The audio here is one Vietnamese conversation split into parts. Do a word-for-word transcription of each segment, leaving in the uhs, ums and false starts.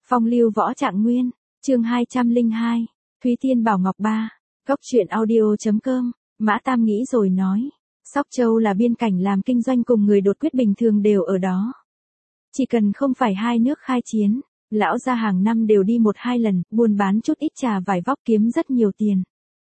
Phong lưu võ trạng nguyên, chương hai trăm lẻ hai, Thúy Tiên Bảo Ngọc ba, Góc truyện audio.com, Mã Tam nghĩ rồi nói. Sóc Châu là biên cảnh làm kinh doanh cùng người đột quyết bình thường đều ở đó. Chỉ cần không phải hai nước khai chiến, lão gia hàng năm đều đi một hai lần, buôn bán chút ít trà vải vóc kiếm rất nhiều tiền.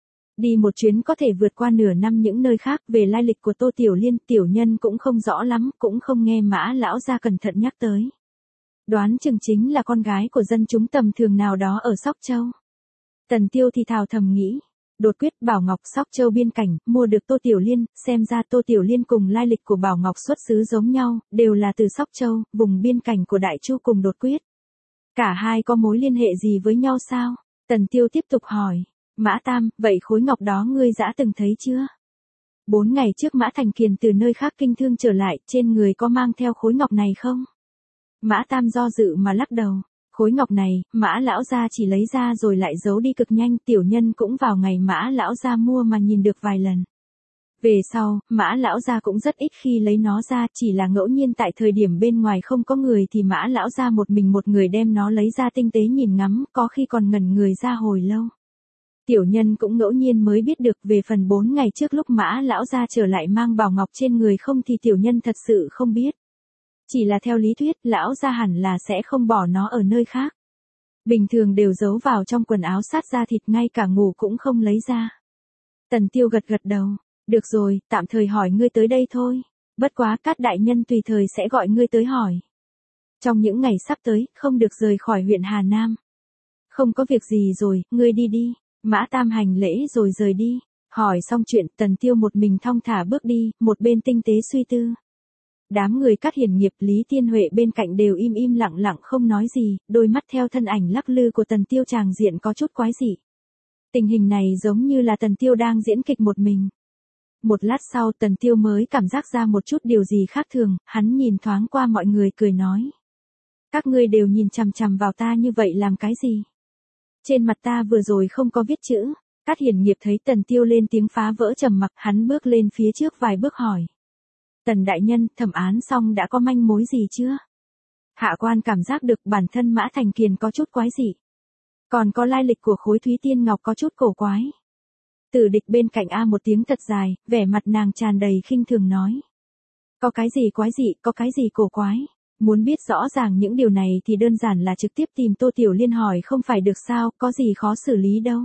Đi một chuyến có thể vượt qua nửa năm những nơi khác. Về lai lịch của Tô Tiểu Liên, tiểu nhân cũng không rõ lắm, cũng không nghe Mã lão gia cẩn thận nhắc tới. Đoán chừng chính là con gái của dân chúng tầm thường nào đó ở Sóc Châu. Tần Tiêu thì thào thầm nghĩ, đột quyết Bảo Ngọc Sóc Châu biên cảnh, mua được Tô Tiểu Liên, xem ra Tô Tiểu Liên cùng lai lịch của Bảo Ngọc xuất xứ giống nhau, đều là từ Sóc Châu, vùng biên cảnh của Đại Chu cùng đột quyết. Cả hai có mối liên hệ gì với nhau sao? Tần Tiêu tiếp tục hỏi. Mã Tam, vậy khối ngọc đó ngươi đã từng thấy chưa? Bốn ngày trước Mã Thành Kiền từ nơi khác kinh thương trở lại, trên người có mang theo khối ngọc này không? Mã Tam do dự mà lắc đầu. Khối ngọc này, Mã lão gia chỉ lấy ra rồi lại giấu đi cực nhanh, tiểu nhân cũng vào ngày Mã lão gia mua mà nhìn được vài lần. Về sau, Mã lão gia cũng rất ít khi lấy nó ra, chỉ là ngẫu nhiên tại thời điểm bên ngoài không có người thì Mã lão gia một mình một người đem nó lấy ra tinh tế nhìn ngắm, có khi còn ngẩn người ra hồi lâu. Tiểu nhân cũng ngẫu nhiên mới biết được. Về phần bốn ngày trước lúc Mã lão gia trở lại mang bảo ngọc trên người không thì tiểu nhân thật sự không biết. Chỉ là theo lý thuyết, lão gia hẳn là sẽ không bỏ nó ở nơi khác. Bình thường đều giấu vào trong quần áo sát da thịt, ngay cả ngủ cũng không lấy ra. Tần Tiêu gật gật đầu. Được rồi, tạm thời hỏi ngươi tới đây thôi. Bất quá Cát đại nhân tùy thời sẽ gọi ngươi tới hỏi. Trong những ngày sắp tới, không được rời khỏi huyện Hà Nam. Không có việc gì rồi, ngươi đi đi. Mã Tam hành lễ rồi rời đi. Hỏi xong chuyện, Tần Tiêu một mình thong thả bước đi, một bên tinh tế suy tư. Đám người Cát Hiển Nghiệp, Lý Tiên Huệ bên cạnh đều im im lặng lặng không nói gì, đôi mắt theo thân ảnh lắc lư của Tần Tiêu tràng diện có chút quái dị. Tình hình này giống như là Tần Tiêu đang diễn kịch một mình. Một lát sau Tần Tiêu mới cảm giác ra một chút điều gì khác thường, hắn nhìn thoáng qua mọi người cười nói. Các ngươi đều nhìn chằm chằm vào ta như vậy làm cái gì? Trên mặt ta vừa rồi không có viết chữ. Cát Hiển Nghiệp thấy Tần Tiêu lên tiếng phá vỡ trầm mặc, hắn bước lên phía trước vài bước hỏi. Tần đại nhân, thẩm án xong đã có manh mối gì chưa? Hạ quan cảm giác được bản thân Mã Thành Kiền có chút quái dị. Còn có lai lịch của khối Thúy Tiên Ngọc có chút cổ quái. Tử Địch bên cạnh a một tiếng thật dài, vẻ mặt nàng tràn đầy khinh thường nói. Có cái gì quái dị, có cái gì cổ quái? Muốn biết rõ ràng những điều này thì đơn giản là trực tiếp tìm Tô Tiểu Liên hỏi không phải được sao, có gì khó xử lý đâu.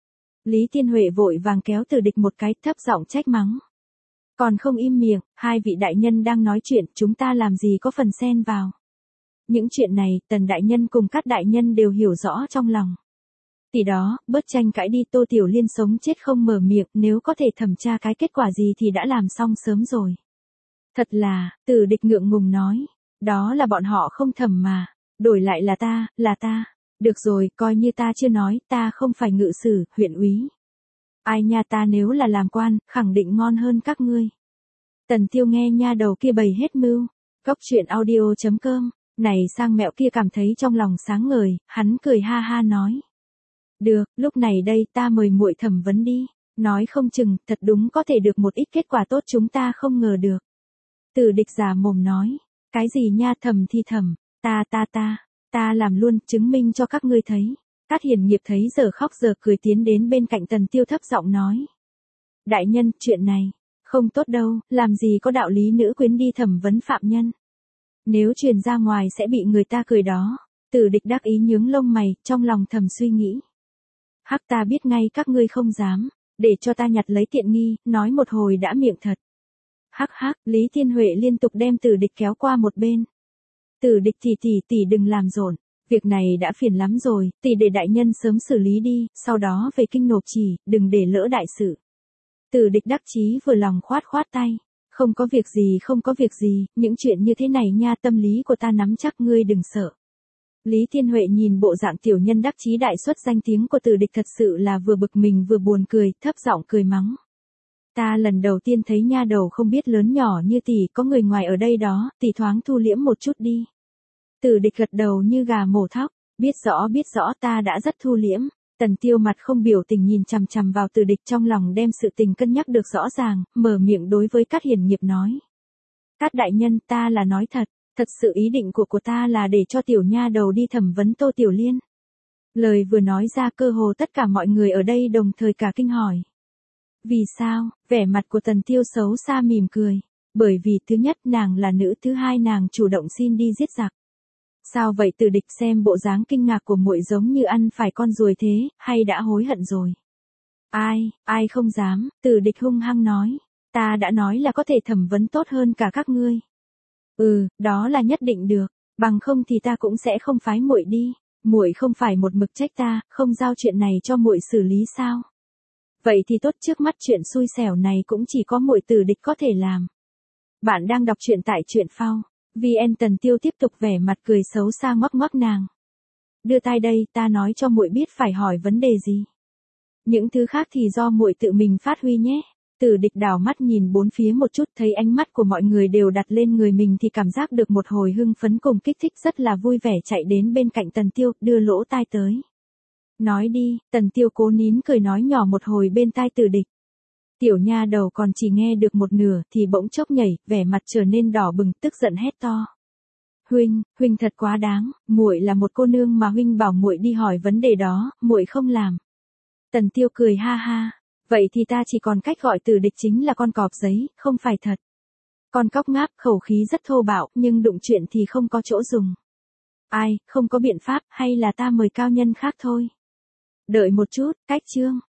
Lý Tiên Huệ vội vàng kéo Tử Địch một cái, thấp giọng trách mắng. Còn không im miệng, hai vị đại nhân đang nói chuyện, chúng ta làm gì có phần xen vào. Những chuyện này, Tần đại nhân cùng Cát đại nhân đều hiểu rõ trong lòng. Tỷ đó, bớt tranh cãi đi. Tô Tiểu Liên sống chết không mở miệng, nếu có thể thẩm tra cái kết quả gì thì đã làm xong sớm rồi. Thật là, Tử Địch ngượng ngùng nói, đó là bọn họ không thẩm mà, đổi lại là ta, là ta. Được rồi, coi như ta chưa nói, ta không phải ngự sử, huyện úy. Ai nha, ta nếu là làm quan, khẳng định ngon hơn các ngươi. Tần Tiêu nghe nha đầu kia bày hết mưu. Góc truyện audio.com, này sang mẹo kia cảm thấy trong lòng sáng ngời, hắn cười ha ha nói. Được, lúc này đây ta mời muội thẩm vấn đi, nói không chừng, thật đúng có thể được một ít kết quả tốt chúng ta không ngờ được. Tử Địch giả mồm nói, cái gì nha, thẩm thì thẩm, ta ta ta, ta làm luôn, chứng minh cho các ngươi thấy. Cát Hiển Nghiệp thấy giờ khóc giờ cười tiến đến bên cạnh Tần Tiêu thấp giọng nói. Đại nhân, chuyện này, không tốt đâu, làm gì có đạo lý nữ quyến đi thẩm vấn phạm nhân. Nếu truyền ra ngoài sẽ bị người ta cười đó. Tử Địch đắc ý nhướng lông mày, trong lòng thầm suy nghĩ. Hắc, ta biết ngay các ngươi không dám, để cho ta nhặt lấy tiện nghi, nói một hồi đã miệng thật. Hắc hắc, Lý Tiên Huệ liên tục đem Tử Địch kéo qua một bên. Tử Địch tỷ tỷ tỷ đừng làm rộn, việc này đã phiền lắm rồi, tỷ để đại nhân sớm xử lý đi, sau đó về kinh nộp chỉ, đừng để lỡ đại sự. Tử Địch đắc chí vừa lòng khoát khoát tay. Không có việc gì, không có việc gì, những chuyện như thế này nha, tâm lý của ta nắm chắc, ngươi đừng sợ. Lý Tiên Huệ nhìn bộ dạng tiểu nhân đắc chí đại xuất danh tiếng của Tử Địch thật sự là vừa bực mình vừa buồn cười, thấp giọng cười mắng. Ta lần đầu tiên thấy nha đầu không biết lớn nhỏ như tỷ, có người ngoài ở đây đó, tỷ thoáng thu liễm một chút đi. Tử Địch gật đầu như gà mổ thóc, biết rõ biết rõ, ta đã rất thu liễm. Tần Tiêu mặt không biểu tình nhìn chằm chằm vào Tử Địch, trong lòng đem sự tình cân nhắc được rõ ràng, mở miệng đối với Cát Hiển Nghiệp nói. Cát đại nhân, ta là nói thật, Thật sự ý định của của ta là để cho tiểu nha đầu đi thẩm vấn Tô Tiểu Liên. Lời vừa nói ra cơ hồ tất cả mọi người ở đây đồng thời cả kinh hỏi. Vì sao? Vẻ mặt của Tần Tiêu xấu xa mỉm cười. Bởi vì thứ nhất nàng là nữ, thứ hai nàng chủ động xin đi giết giặc. Sao vậy? Từ Địch xem bộ dáng kinh ngạc của muội giống như ăn phải con ruồi thế, hay đã hối hận rồi? Ai, ai không dám, Từ Địch hung hăng nói. Ta đã nói là có thể thẩm vấn tốt hơn cả các ngươi. Ừ, đó là nhất định được, bằng không thì ta cũng sẽ không phái muội đi. Muội không phải một mực trách ta, không giao chuyện này cho muội xử lý sao? Vậy thì tốt, trước mắt chuyện xui xẻo này cũng chỉ có muội Từ Địch có thể làm. Bạn đang đọc truyện tại truyện phao. vê en. Tần Tiêu tiếp tục vẻ mặt cười xấu xa ngoắc ngoắc nàng. Đưa tai đây, ta nói cho muội biết phải hỏi vấn đề gì. Những thứ khác thì do muội tự mình phát huy nhé. Từ Địch đảo mắt nhìn bốn phía một chút, thấy ánh mắt của mọi người đều đặt lên người mình thì cảm giác được một hồi hưng phấn cùng kích thích, rất là vui vẻ chạy đến bên cạnh Tần Tiêu, đưa lỗ tai tới. Nói đi, Tần Tiêu cố nín cười nói nhỏ một hồi bên tai Từ Địch. Tiểu nha đầu còn chỉ nghe được một nửa thì bỗng chốc nhảy, vẻ mặt trở nên đỏ bừng, tức giận hét to. Huynh, huynh thật quá đáng, muội là một cô nương mà huynh bảo muội đi hỏi vấn đề đó, muội không làm. Tần Tiêu cười ha ha, vậy thì ta chỉ còn cách gọi Từ Địch chính là con cọp giấy, không phải thật. Con cóc ngáp, khẩu khí rất thô bạo, nhưng đụng chuyện thì không có chỗ dùng. Ai, không có biện pháp, hay là ta mời cao nhân khác thôi. Đợi một chút, cách chương.